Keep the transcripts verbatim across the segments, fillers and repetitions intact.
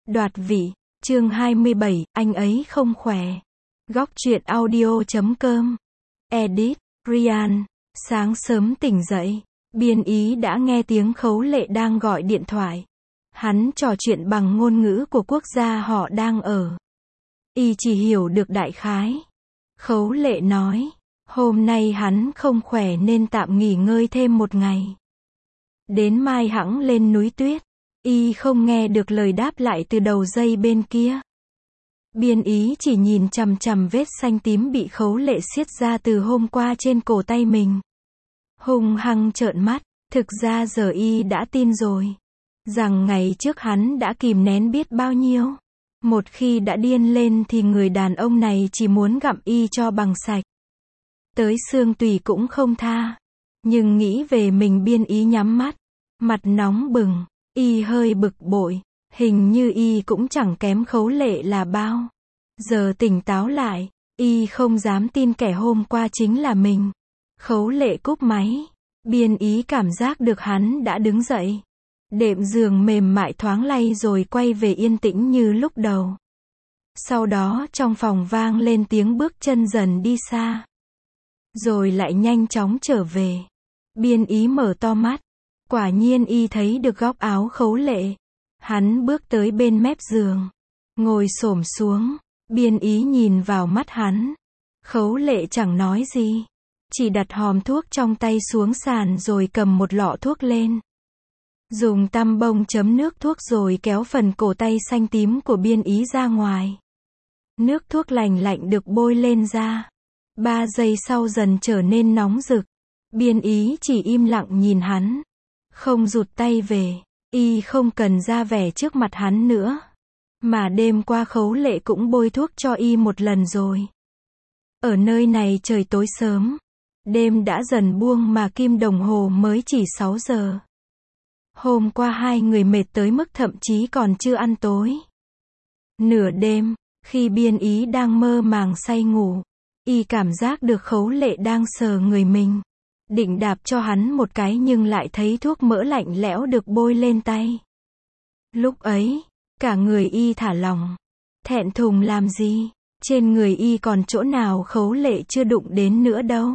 Đoạt vị, chương hai mươi bảy, anh ấy không khỏe. Góc truyện audio.com. Edit, Ryan. Sáng sớm tỉnh dậy, Biên Ý đã nghe tiếng Khấu Lệ đang gọi điện thoại. Hắn trò chuyện bằng ngôn ngữ của quốc gia họ đang ở. Y chỉ hiểu được đại khái. Khấu Lệ nói, hôm nay hắn không khỏe nên tạm nghỉ ngơi thêm một ngày. Đến mai hẵng lên núi tuyết. Y không nghe được lời đáp lại từ đầu dây bên kia. Biên Ý chỉ nhìn chằm chằm vết xanh tím bị Khấu Lệ siết ra từ hôm qua trên cổ tay mình. Hung hăng trợn mắt, thực ra giờ Y đã tin rồi. Rằng ngày trước hắn đã kìm nén biết bao nhiêu. Một khi đã điên lên thì người đàn ông này chỉ muốn gặm Y cho bằng sạch. Tới xương tủy cũng không tha. Nhưng nghĩ về mình Biên Ý nhắm mắt. Mặt nóng bừng. Y hơi bực bội, hình như Y cũng chẳng kém Khấu Lệ là bao. Giờ tỉnh táo lại, Y không dám tin kẻ hôm qua chính là mình. Khấu Lệ cúp máy, Biên Ý cảm giác được hắn đã đứng dậy. Đệm giường mềm mại thoáng lay rồi quay về yên tĩnh như lúc đầu. Sau đó trong phòng vang lên tiếng bước chân dần đi xa. Rồi lại nhanh chóng trở về. Biên Ý mở to mắt. Quả nhiên Y thấy được góc áo Khấu Lệ. Hắn bước tới bên mép giường. Ngồi xổm xuống. Biên Ý nhìn vào mắt hắn. Khấu Lệ chẳng nói gì. Chỉ đặt hòm thuốc trong tay xuống sàn rồi cầm một lọ thuốc lên. Dùng tăm bông chấm nước thuốc rồi kéo phần cổ tay xanh tím của Biên Ý ra ngoài. Nước thuốc lành lạnh được bôi lên da. Ba giây sau dần trở nên nóng rực. Biên Ý chỉ im lặng nhìn hắn. Không rụt tay về, Y không cần ra vẻ trước mặt hắn nữa. Mà đêm qua Khấu Lệ cũng bôi thuốc cho Y một lần rồi. Ở nơi này trời tối sớm. Đêm đã dần buông mà kim đồng hồ mới chỉ sáu giờ. Hôm qua hai người mệt tới mức thậm chí còn chưa ăn tối. Nửa đêm, khi Biên Ý đang mơ màng say ngủ, Y cảm giác được Khấu Lệ đang sờ người mình. Định đạp cho hắn một cái nhưng lại thấy thuốc mỡ lạnh lẽo được bôi lên tay. Lúc ấy, cả người Y thả lỏng. Thẹn thùng làm gì? Trên người Y còn chỗ nào Khấu Lệ chưa đụng đến nữa đâu.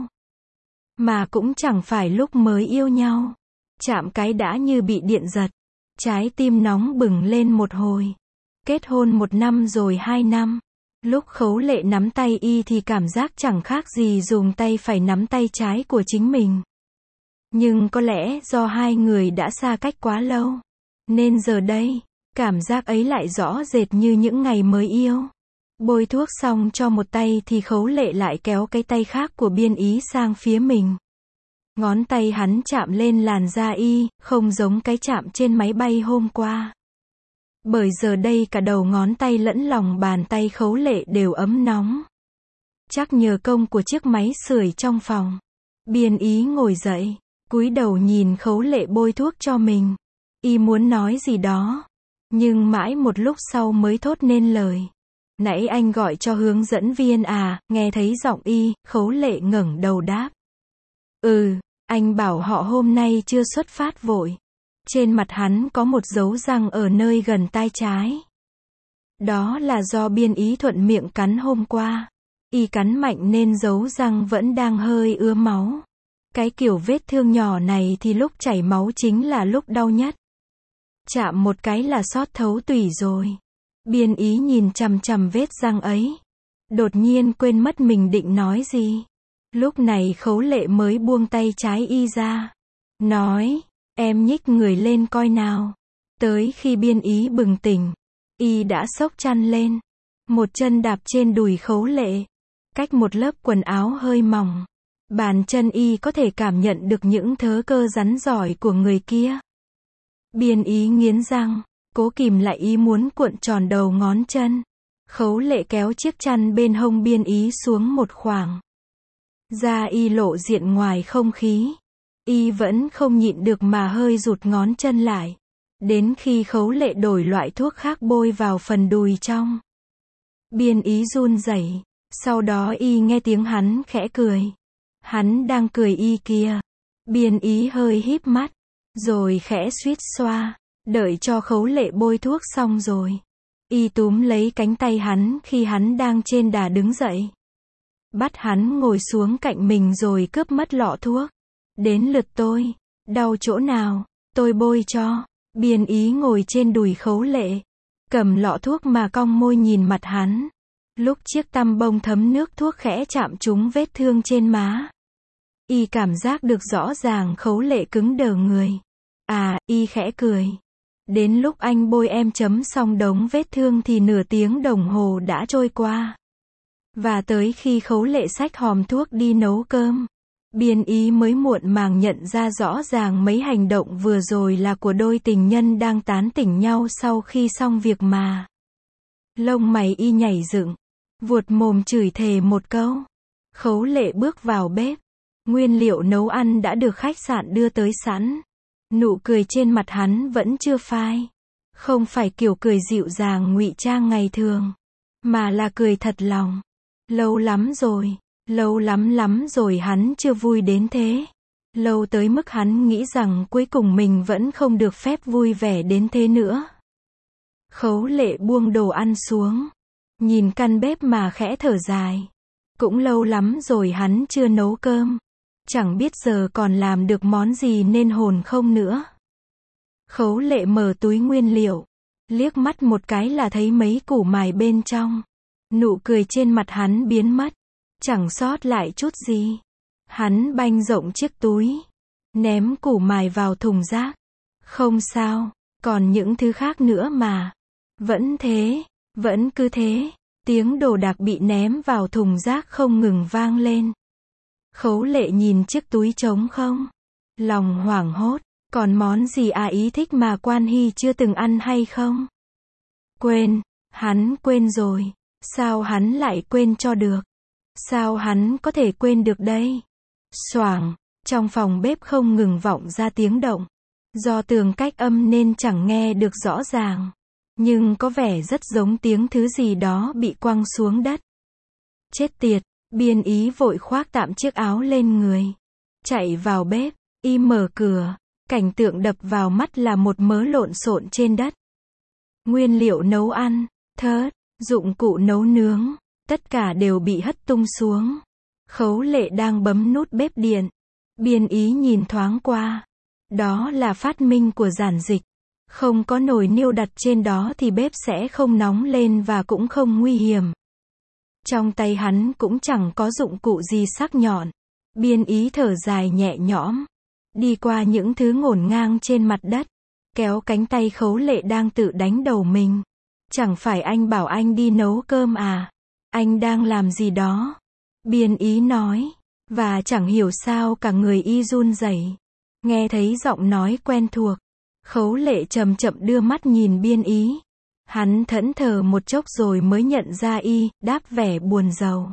Mà cũng chẳng phải lúc mới yêu nhau. Chạm cái đã như bị điện giật. Trái tim nóng bừng lên một hồi. Kết hôn một năm rồi hai năm. Lúc Khấu Lệ nắm tay Y thì cảm giác chẳng khác gì dùng tay phải nắm tay trái của chính mình. Nhưng có lẽ do hai người đã xa cách quá lâu. Nên giờ đây, cảm giác ấy lại rõ rệt như những ngày mới yêu. Bôi thuốc xong cho một tay thì Khấu Lệ lại kéo cái tay khác của Biên Ý sang phía mình. Ngón tay hắn chạm lên làn da Y, không giống cái chạm trên máy bay hôm qua. Bởi giờ đây cả đầu ngón tay lẫn lòng bàn tay Khấu Lệ đều ấm nóng. Chắc nhờ công của chiếc máy sưởi trong phòng. Biên Ý ngồi dậy, cúi đầu nhìn Khấu Lệ bôi thuốc cho mình. Y muốn nói gì đó, nhưng mãi một lúc sau mới thốt nên lời. Nãy anh gọi cho hướng dẫn viên à? Nghe thấy giọng Y, Khấu Lệ ngẩng đầu đáp. Ừ, anh bảo họ hôm nay chưa xuất phát vội. Trên mặt hắn có một dấu răng ở nơi gần tai trái. Đó là do Biên Ý thuận miệng cắn hôm qua. Y cắn mạnh nên dấu răng vẫn đang hơi ứa máu. Cái kiểu vết thương nhỏ này thì lúc chảy máu chính là lúc đau nhất. Chạm một cái là xót thấu tủy rồi. Biên Ý nhìn chằm chằm vết răng ấy. Đột nhiên quên mất mình định nói gì. Lúc này Khấu Lệ mới buông tay trái Y ra. Nói, em nhích người lên coi nào. Tới khi Biên Ý bừng tỉnh, Y đã xốc chăn lên. Một chân đạp trên đùi Khấu Lệ. Cách một lớp quần áo hơi mỏng. Bàn chân Y có thể cảm nhận được những thớ cơ rắn giỏi của người kia. Biên Ý nghiến răng, cố kìm lại ý muốn cuộn tròn đầu ngón chân. Khấu Lệ kéo chiếc chăn bên hông Biên Ý xuống một khoảng. Da Y lộ diện ngoài không khí. Y vẫn không nhịn được mà hơi rụt ngón chân lại. Đến khi Khấu Lệ đổi loại thuốc khác bôi vào phần đùi trong. Biên Ý run rẩy. Sau đó Y nghe tiếng hắn khẽ cười. Hắn đang cười Y kìa. Biên Ý hơi híp mắt. Rồi khẽ suýt xoa. Đợi cho Khấu Lệ bôi thuốc xong rồi. Y túm lấy cánh tay hắn khi hắn đang trên đà đứng dậy. Bắt hắn ngồi xuống cạnh mình rồi cướp mất lọ thuốc. Đến lượt tôi. Đau chỗ nào? Tôi bôi cho. Biên ý ngồi trên đùi Khấu Lệ. Cầm lọ thuốc mà cong môi nhìn mặt hắn. Lúc chiếc tăm bông thấm nước thuốc khẽ chạm trúng vết thương trên má. Y cảm giác được rõ ràng Khấu Lệ cứng đờ người. À, Y khẽ cười. Đến lúc anh bôi em chấm xong đống vết thương thì nửa tiếng đồng hồ đã trôi qua. Và tới khi Khấu Lệ xách hòm thuốc đi nấu cơm, Biên ý mới muộn màng nhận ra rõ ràng mấy hành động vừa rồi là của đôi tình nhân đang tán tỉnh nhau sau khi xong việc mà. Lông mày Y nhảy dựng, vuột mồm chửi thề một câu. Khấu Lệ bước vào bếp. Nguyên liệu nấu ăn đã được khách sạn đưa tới sẵn. Nụ cười trên mặt hắn vẫn chưa phai. Không phải kiểu cười dịu dàng ngụy trang ngày thường, mà là cười thật lòng. Lâu lắm rồi, lâu lắm lắm rồi hắn chưa vui đến thế. Lâu tới mức hắn nghĩ rằng cuối cùng mình vẫn không được phép vui vẻ đến thế nữa. Khấu Lệ buông đồ ăn xuống, nhìn căn bếp mà khẽ thở dài. Cũng lâu lắm rồi hắn chưa nấu cơm. Chẳng biết giờ còn làm được món gì nên hồn không nữa. Khấu Lệ mở túi nguyên liệu, liếc mắt một cái là thấy mấy củ mài bên trong. Nụ cười trên mặt hắn biến mất, chẳng sót lại chút gì. Hắn banh rộng chiếc túi, ném củ mài vào thùng rác. Không sao, còn những thứ khác nữa mà. Vẫn thế, vẫn cứ thế. Tiếng đồ đạc bị ném vào thùng rác không ngừng vang lên. Khấu Lệ nhìn chiếc túi trống không, lòng hoảng hốt. Còn món gì à ý thích mà Quan Hy chưa từng ăn hay không? Quên, hắn quên rồi. Sao hắn lại quên cho được? Sao hắn có thể quên được đây? Xoảng, trong phòng bếp không ngừng vọng ra tiếng động. Do tường cách âm nên chẳng nghe được rõ ràng. Nhưng có vẻ rất giống tiếng thứ gì đó bị quăng xuống đất. Chết tiệt, Biên ý vội khoác tạm chiếc áo lên người. Chạy vào bếp, Y mở cửa. Cảnh tượng đập vào mắt là một mớ lộn xộn trên đất. Nguyên liệu nấu ăn, thớt, dụng cụ nấu nướng, tất cả đều bị hất tung xuống. Khấu Lệ đang bấm nút bếp điện. Biên ý nhìn thoáng qua. Đó là phát minh của giản dịch. Không có nồi niêu đặt trên đó thì bếp sẽ không nóng lên và cũng không nguy hiểm. Trong tay hắn cũng chẳng có dụng cụ gì sắc nhọn. Biên ý thở dài nhẹ nhõm. Đi qua những thứ ngổn ngang trên mặt đất. Kéo cánh tay Khấu Lệ đang tự đánh đầu mình. Chẳng phải anh bảo anh đi nấu cơm à? Anh đang làm gì đó? Biên ý nói. Và chẳng hiểu sao cả người Y run rẩy. Nghe thấy giọng nói quen thuộc. Khấu Lệ chậm chậm đưa mắt nhìn Biên ý. Hắn thẫn thờ một chốc rồi mới nhận ra Y, đáp vẻ buồn rầu.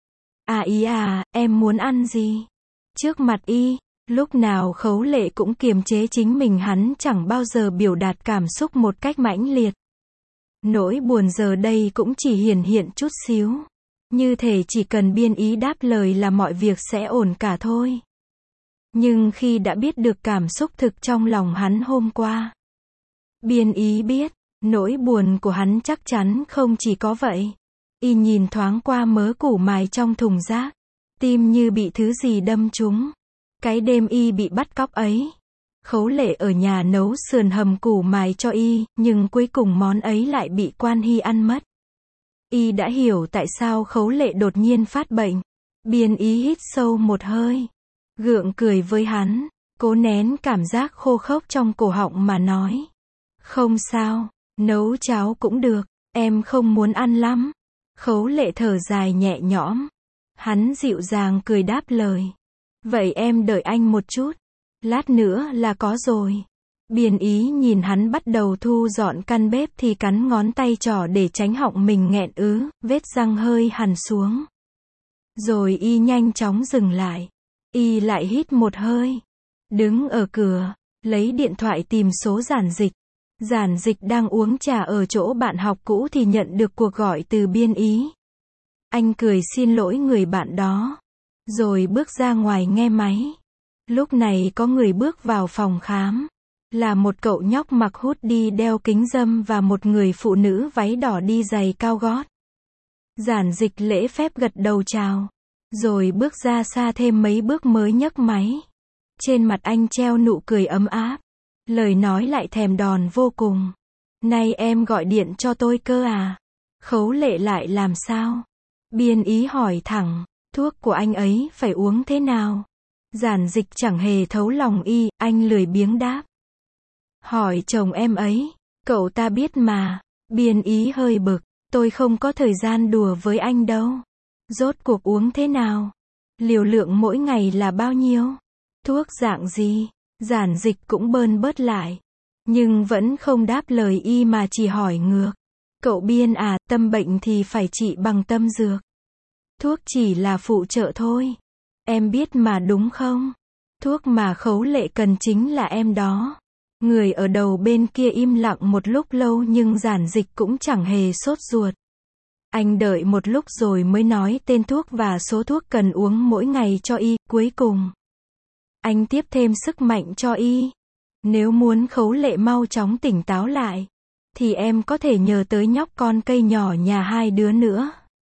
À ý à, em muốn ăn gì? Trước mặt Y, lúc nào Khấu Lệ cũng kiềm chế chính mình, hắn chẳng bao giờ biểu đạt cảm xúc một cách mãnh liệt. Nỗi buồn giờ đây cũng chỉ hiển hiện chút xíu. Như thể chỉ cần Biên ý đáp lời là mọi việc sẽ ổn cả thôi. Nhưng khi đã biết được cảm xúc thực trong lòng hắn hôm qua, Biên ý biết, nỗi buồn của hắn chắc chắn không chỉ có vậy. Y nhìn thoáng qua mớ củ mài trong thùng rác. Tim như bị thứ gì đâm trúng. Cái đêm Y bị bắt cóc ấy, Khấu Lệ ở nhà nấu sườn hầm củ mài cho Y, nhưng cuối cùng món ấy lại bị Quan Hy ăn mất. Y đã hiểu tại sao Khấu Lệ đột nhiên phát bệnh. Biên ý hít sâu một hơi, gượng cười với hắn, cố nén cảm giác khô khốc trong cổ họng mà nói. Không sao, nấu cháo cũng được, em không muốn ăn lắm. Khấu Lệ thở dài nhẹ nhõm. Hắn dịu dàng cười đáp lời. Vậy em đợi anh một chút. Lát nữa là có rồi. Biên ý nhìn hắn bắt đầu thu dọn căn bếp thì cắn ngón tay trỏ để tránh họng mình nghẹn ứ, vết răng hơi hằn xuống. Rồi Y nhanh chóng dừng lại. Y lại hít một hơi. Đứng ở cửa, lấy điện thoại tìm số giản dịch. Giản dịch đang uống trà ở chỗ bạn học cũ thì nhận được cuộc gọi từ Biên ý. Anh cười xin lỗi người bạn đó, rồi bước ra ngoài nghe máy. Lúc này có người bước vào phòng khám. Là một cậu nhóc mặc hoodie đeo kính râm và một người phụ nữ váy đỏ đi giày cao gót. Giản Dịch lễ phép gật đầu chào. Rồi bước ra xa thêm mấy bước mới nhấc máy. Trên mặt anh treo nụ cười ấm áp. Lời nói lại thèm đòn vô cùng. Nay em gọi điện cho tôi cơ à? Khấu Lệ lại làm sao? Biên Ý hỏi thẳng. Thuốc của anh ấy phải uống thế nào? Giản Dịch chẳng hề thấu lòng y, anh lười biếng đáp. Hỏi chồng em ấy. Cậu ta biết mà. Biên Ý hơi bực. Tôi không có thời gian đùa với anh đâu. Rốt cuộc uống thế nào? Liều lượng mỗi ngày là bao nhiêu? Thuốc dạng gì? Giản Dịch cũng bơn bớt lại. Nhưng vẫn không đáp lời y mà chỉ hỏi ngược. Cậu Biên à, tâm bệnh thì phải trị bằng tâm dược. Thuốc chỉ là phụ trợ thôi. Em biết mà đúng không? Thuốc mà Khấu Lệ cần chính là em đó. Người ở đầu bên kia im lặng một lúc lâu nhưng Giản Dịch cũng chẳng hề sốt ruột. Anh đợi một lúc rồi mới nói tên thuốc và số thuốc cần uống mỗi ngày cho y, cuối cùng. Anh tiếp thêm sức mạnh cho y. Nếu muốn Khấu Lệ mau chóng tỉnh táo lại, thì em có thể nhờ tới nhóc con cây nhỏ nhà hai đứa nữa.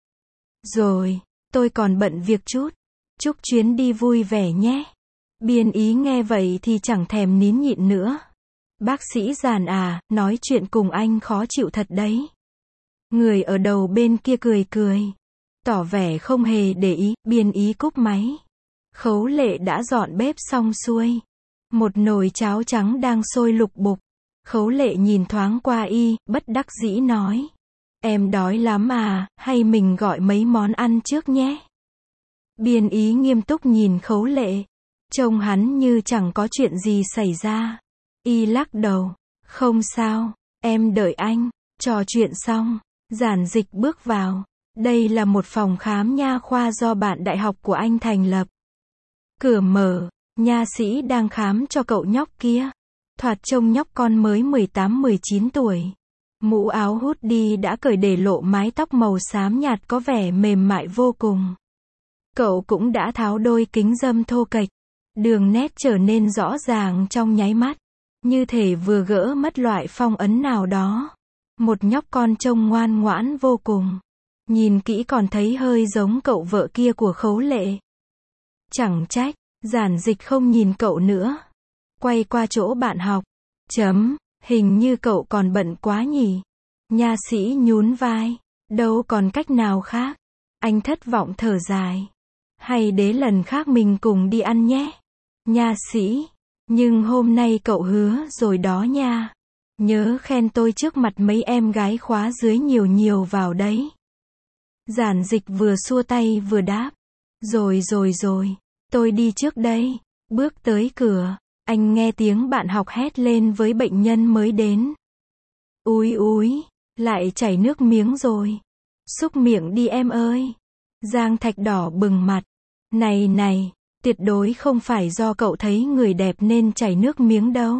Rồi, tôi còn bận việc chút. Chúc chuyến đi vui vẻ nhé. Biên Ý nghe vậy thì chẳng thèm nín nhịn nữa. Bác sĩ Giản à, nói chuyện cùng anh khó chịu thật đấy. Người ở đầu bên kia cười cười. Tỏ vẻ không hề để ý, Biên Ý cúp máy. Khấu Lệ đã dọn bếp xong xuôi. Một nồi cháo trắng đang sôi lục bục. Khấu Lệ nhìn thoáng qua y, bất đắc dĩ nói. Em đói lắm à, hay mình gọi mấy món ăn trước nhé. Biên Ý nghiêm túc nhìn Khấu Lệ. Trông hắn như chẳng có chuyện gì xảy ra. Y lắc đầu. Không sao, em đợi anh. Trò chuyện xong, Giản Dịch bước vào. Đây là một phòng khám nha khoa do bạn đại học của anh thành lập. Cửa mở, nha sĩ đang khám cho cậu nhóc kia. Thoạt trông nhóc con mới mười tám mười chín tuổi. Mũ áo hoodie đã cởi để lộ mái tóc màu xám nhạt có vẻ mềm mại vô cùng. Cậu cũng đã tháo đôi kính râm thô kệch. Đường nét trở nên rõ ràng trong nháy mắt. Như thể vừa gỡ mất loại phong ấn nào đó. Một nhóc con trông ngoan ngoãn vô cùng. Nhìn kỹ còn thấy hơi giống cậu vợ kia của Khấu Lệ. Chẳng trách, Giản Dịch không nhìn cậu nữa. Quay qua chỗ bạn học. Chấm, hình như cậu còn bận quá nhỉ. Nha sĩ nhún vai. Đâu còn cách nào khác. Anh thất vọng thở dài. Hay để lần khác mình cùng đi ăn nhé. Nha sĩ. Nhưng hôm nay cậu hứa rồi đó nha. Nhớ khen tôi trước mặt mấy em gái khóa dưới nhiều nhiều vào đấy. Giản Dịch vừa xua tay vừa đáp. Rồi rồi rồi, tôi đi trước đây. Bước tới cửa, anh nghe tiếng bạn học hét lên với bệnh nhân mới đến. Úi úi, lại chảy nước miếng rồi. Xúc miệng đi em ơi. Giang Thạch đỏ bừng mặt. Này này, tuyệt đối không phải do cậu thấy người đẹp nên chảy nước miếng đâu.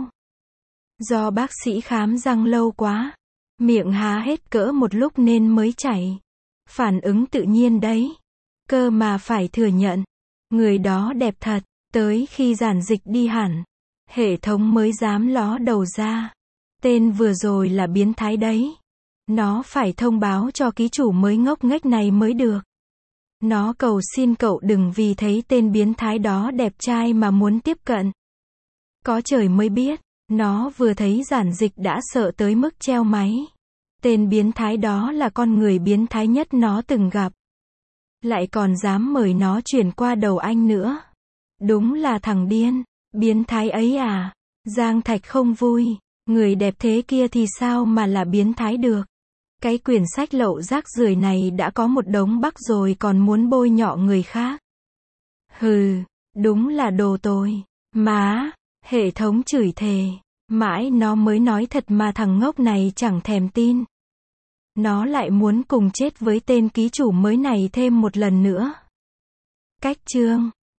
Do bác sĩ khám răng lâu quá. Miệng há hết cỡ một lúc nên mới chảy. Phản ứng tự nhiên đấy. Cơ mà phải thừa nhận. Người đó đẹp thật. Tới khi Giản Dịch đi hẳn. Hệ thống mới dám ló đầu ra. Tên vừa rồi là biến thái đấy. Nó phải thông báo cho ký chủ mới ngốc nghếch này mới được. Nó cầu xin cậu đừng vì thấy tên biến thái đó đẹp trai mà muốn tiếp cận. Có trời mới biết. Nó vừa thấy Giản Dịch đã sợ tới mức treo máy. Tên biến thái đó là con người biến thái nhất nó từng gặp. Lại còn dám mời nó chuyển qua đầu anh nữa. Đúng là thằng điên. Biến thái ấy à. Giang Thạch không vui. Người đẹp thế kia thì sao mà là biến thái được. Cái quyển sách lậu rác rưởi này đã có một đống bắc rồi còn muốn bôi nhọ người khác. Hừ, đúng là đồ tồi. Má, hệ thống chửi thề. Mãi nó mới nói thật mà thằng ngốc này chẳng thèm tin. Nó lại muốn cùng chết với tên ký chủ mới này thêm một lần nữa. Cách chương